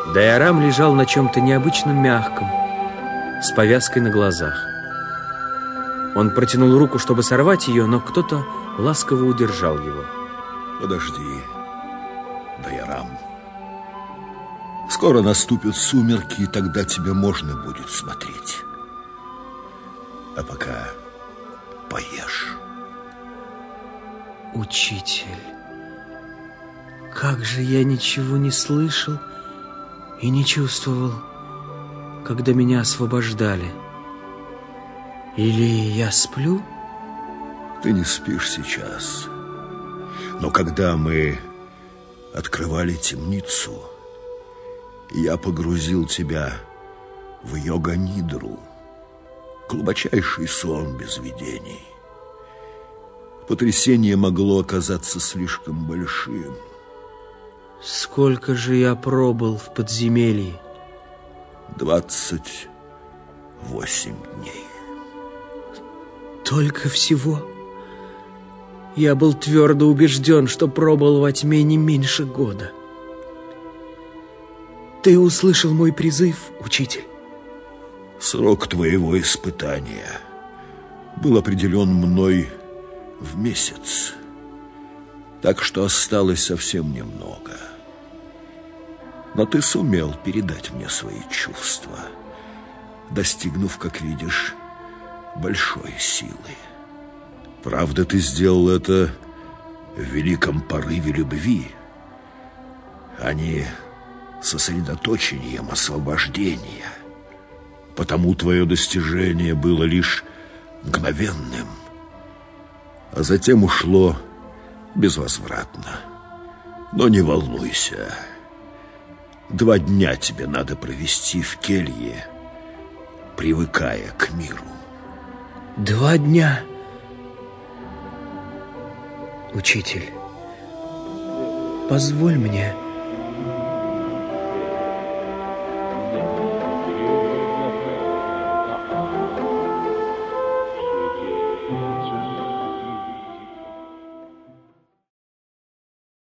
Дайорам лежал на чем-то необычно мягком, с повязкой на глазах. Он протянул руку, чтобы сорвать ее, но кто-то ласково удержал его. Подожди, Дайорам. Скоро наступят сумерки, и тогда тебе можно будет смотреть. А пока поешь. Учитель, как же я ничего не слышал и не чувствовал, когда меня освобождали. Или я сплю? Ты не спишь сейчас. Но когда мы открывали темницу, я погрузил тебя в йога-нидру, глубочайший сон без видений. Потрясение могло оказаться слишком большим. Сколько же я пробыл в подземелье? 28 дней. Только всего? Я был твердо убежден, что пробыл во тьме не меньше года. Ты услышал мой призыв, учитель? Срок твоего испытания был определен мной в месяц, так что осталось совсем немного. Но ты сумел передать мне свои чувства, достигнув, как видишь, большой силы. Правда, ты сделал это в великом порыве любви, а не сосредоточением освобождения. Потому твое достижение было лишь мгновенным, а затем ушло безвозвратно. Но не волнуйся. 2 дня тебе надо провести в келье, привыкая к миру. 2 дня? Учитель, позволь мне